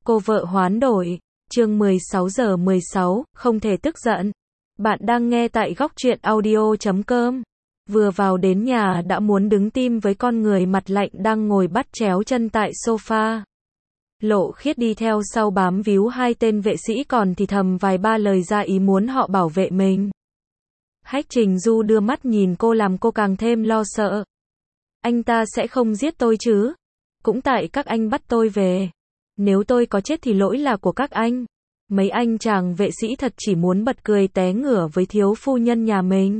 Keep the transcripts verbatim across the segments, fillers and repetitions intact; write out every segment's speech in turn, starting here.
Cô vợ hoán đổi. Chương mười sáu giờ mười sáu, không thể tức giận. Bạn đang nghe tại góc truyện audio chấm com. Vừa vào đến nhà đã muốn đứng tim với con người mặt lạnh đang ngồi bắt chéo chân tại sofa. Lộ Khiết đi theo sau bám víu hai tên vệ sĩ còn thì thầm vài ba lời ra ý muốn họ bảo vệ mình. Hách Trình Du đưa mắt nhìn cô làm cô càng thêm lo sợ. Anh ta sẽ không giết tôi chứ? Cũng tại các anh bắt tôi về. Nếu tôi có chết thì lỗi là của các anh. Mấy anh chàng vệ sĩ thật chỉ muốn bật cười té ngửa với thiếu phu nhân nhà mình.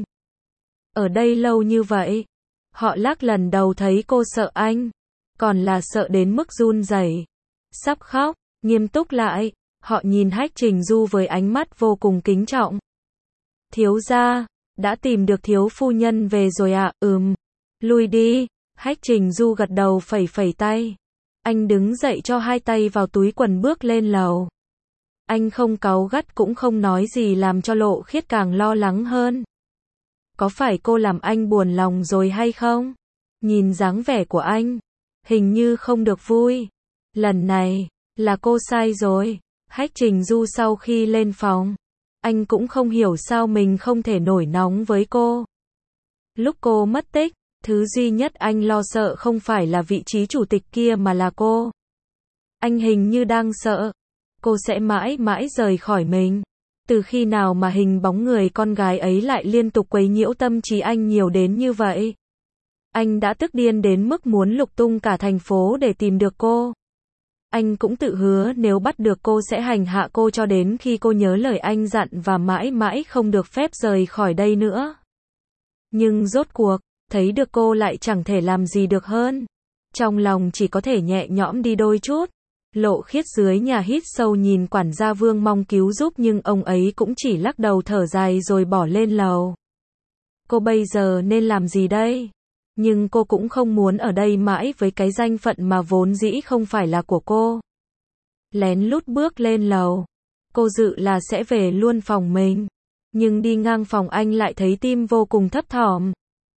Ở đây lâu như vậy, họ lác lần đầu thấy cô sợ anh, còn là sợ đến mức run rẩy, sắp khóc. Nghiêm túc lại, họ nhìn Hách Trình Du với ánh mắt vô cùng kính trọng. Thiếu gia, đã tìm được thiếu phu nhân về rồi ạ? À? Ừm. Lui đi. Hách Trình Du gật đầu phẩy phẩy tay. Anh đứng dậy cho hai tay vào túi quần bước lên lầu. Anh không cáu gắt cũng không nói gì làm cho Lộ Khiết càng lo lắng hơn. Có phải cô làm anh buồn lòng rồi hay không? Nhìn dáng vẻ của anh, hình như không được vui. Lần này, là cô sai rồi. Hách Trình Du sau khi lên phòng, anh cũng không hiểu sao mình không thể nổi nóng với cô. Lúc cô mất tích, thứ duy nhất anh lo sợ không phải là vị trí chủ tịch kia mà là cô. Anh hình như đang sợ cô sẽ mãi mãi rời khỏi mình. Từ khi nào mà hình bóng người con gái ấy lại liên tục quấy nhiễu tâm trí anh nhiều đến như vậy? Anh đã tức điên đến mức muốn lục tung cả thành phố để tìm được cô. Anh cũng tự hứa nếu bắt được cô sẽ hành hạ cô cho đến khi cô nhớ lời anh dặn và mãi mãi không được phép rời khỏi đây nữa. Nhưng rốt cuộc, thấy được cô lại chẳng thể làm gì được hơn. Trong lòng chỉ có thể nhẹ nhõm đi đôi chút. Lộ Khiết dưới nhà hít sâu nhìn quản gia Vương mong cứu giúp nhưng ông ấy cũng chỉ lắc đầu thở dài rồi bỏ lên lầu. Cô bây giờ nên làm gì đây? Nhưng cô cũng không muốn ở đây mãi với cái danh phận mà vốn dĩ không phải là của cô. Lén lút bước lên lầu. Cô dự là sẽ về luôn phòng mình. Nhưng đi ngang phòng anh lại thấy tim vô cùng thấp thỏm.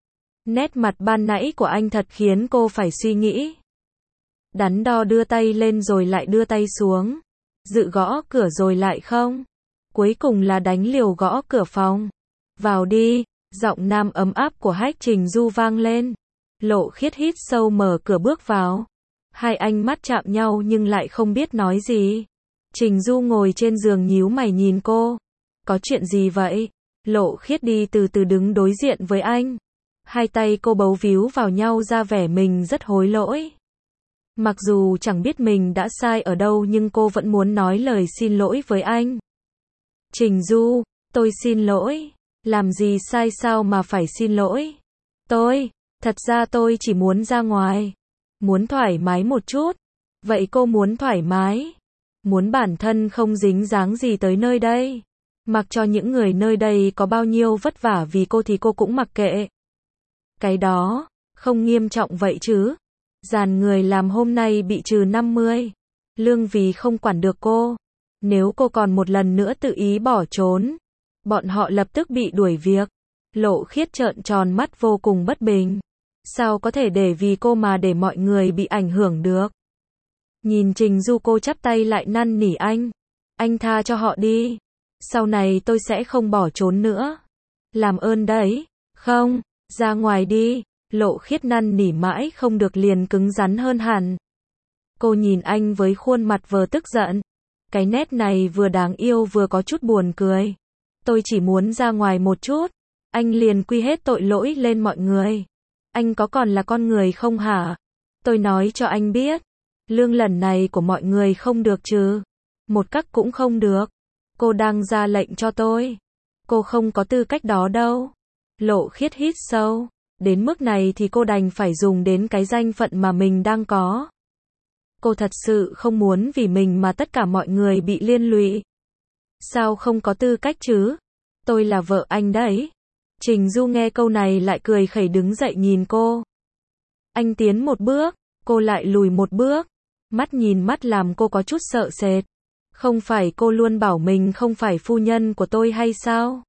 Nét mặt ban nãy của anh thật khiến cô phải suy nghĩ. Đắn đo đưa tay lên rồi lại đưa tay xuống. Dự gõ cửa rồi lại không. Cuối cùng là đánh liều gõ cửa phòng. Vào đi. Giọng nam ấm áp của Hách Trình Du vang lên. Lộ Khiết hít sâu mở cửa bước vào. Hai ánh mắt chạm nhau nhưng lại không biết nói gì. Trình Du ngồi trên giường nhíu mày nhìn cô. Có chuyện gì vậy? Lộ Khiết đi từ từ đứng đối diện với anh. Hai tay cô bấu víu vào nhau ra vẻ mình rất hối lỗi. Mặc dù chẳng biết mình đã sai ở đâu nhưng cô vẫn muốn nói lời xin lỗi với anh. Trình Du, tôi xin lỗi. Làm gì sai sao mà phải xin lỗi? Tôi, thật ra tôi chỉ muốn ra ngoài. Muốn thoải mái một chút. Vậy cô muốn thoải mái? Muốn bản thân không dính dáng gì tới nơi đây. Mặc cho những người nơi đây có bao nhiêu vất vả vì cô thì cô cũng mặc kệ. Cái đó, không nghiêm trọng vậy chứ. Dàn người làm hôm nay bị trừ năm mươi. Lương vì không quản được cô. Nếu cô còn một lần nữa tự ý bỏ trốn, bọn họ lập tức bị đuổi việc. Lộ Khiết trợn tròn mắt vô cùng bất bình. Sao có thể để vì cô mà để mọi người bị ảnh hưởng được? Nhìn Trình Du cô chắp tay lại năn nỉ anh. Anh tha cho họ đi. Sau này tôi sẽ không bỏ trốn nữa. Làm ơn đấy. Không, ra ngoài đi. Lộ Khiết năn nỉ mãi không được liền cứng rắn hơn hẳn. Cô nhìn anh với khuôn mặt vừa tức giận. Cái nét này vừa đáng yêu vừa có chút buồn cười. Tôi chỉ muốn ra ngoài một chút. Anh liền quy hết tội lỗi lên mọi người. Anh có còn là con người không hả? Tôi nói cho anh biết. Lương lần này của mọi người không được trừ. Một cách cũng không được. Cô đang ra lệnh cho tôi. Cô không có tư cách đó đâu. Lộ Khiết hít sâu. Đến mức này thì cô đành phải dùng đến cái danh phận mà mình đang có. Cô thật sự không muốn vì mình mà tất cả mọi người bị liên lụy. Sao không có tư cách chứ? Tôi là vợ anh đấy. Trình Du nghe câu này lại cười khẩy đứng dậy nhìn cô. Anh tiến một bước, cô lại lùi một bước. Mắt nhìn mắt làm cô có chút sợ sệt. Không phải cô luôn bảo mình không phải phu nhân của tôi hay sao?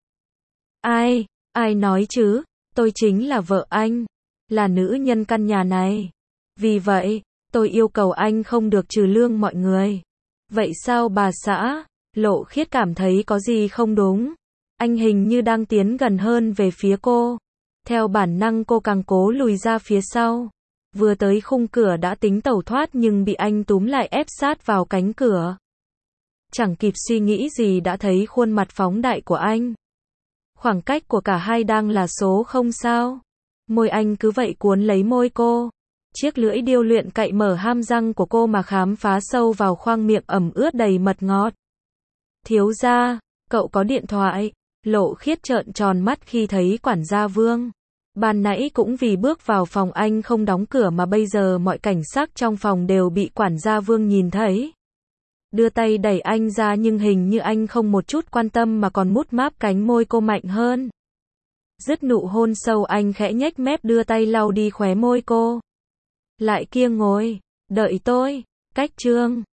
Ai, ai nói chứ? Tôi chính là vợ anh. Là nữ nhân căn nhà này. Vì vậy, tôi yêu cầu anh không được trừ lương mọi người. Vậy sao bà xã? Lộ Khiết cảm thấy có gì không đúng. Anh hình như đang tiến gần hơn về phía cô. Theo bản năng cô càng cố lùi ra phía sau. Vừa tới khung cửa đã tính tẩu thoát nhưng bị anh túm lại ép sát vào cánh cửa. Chẳng kịp suy nghĩ gì đã thấy khuôn mặt phóng đại của anh. Khoảng cách của cả hai đang là số không sao. Môi anh cứ vậy cuốn lấy môi cô. Chiếc lưỡi điêu luyện cạy mở ham răng của cô mà khám phá sâu vào khoang miệng ẩm ướt đầy mật ngọt. Thiếu gia, cậu có điện thoại. Lộ Khiết trợn tròn mắt khi thấy quản gia Vương. Ban nãy cũng vì bước vào phòng anh không đóng cửa mà bây giờ mọi cảnh sắc trong phòng đều bị quản gia Vương nhìn thấy. Đưa tay đẩy anh ra nhưng hình như anh không một chút quan tâm mà còn mút máp cánh môi cô mạnh hơn. Dứt nụ hôn sâu anh khẽ nhếch mép đưa tay lau đi khóe môi cô. Lại kia ngồi, đợi tôi, cách trương.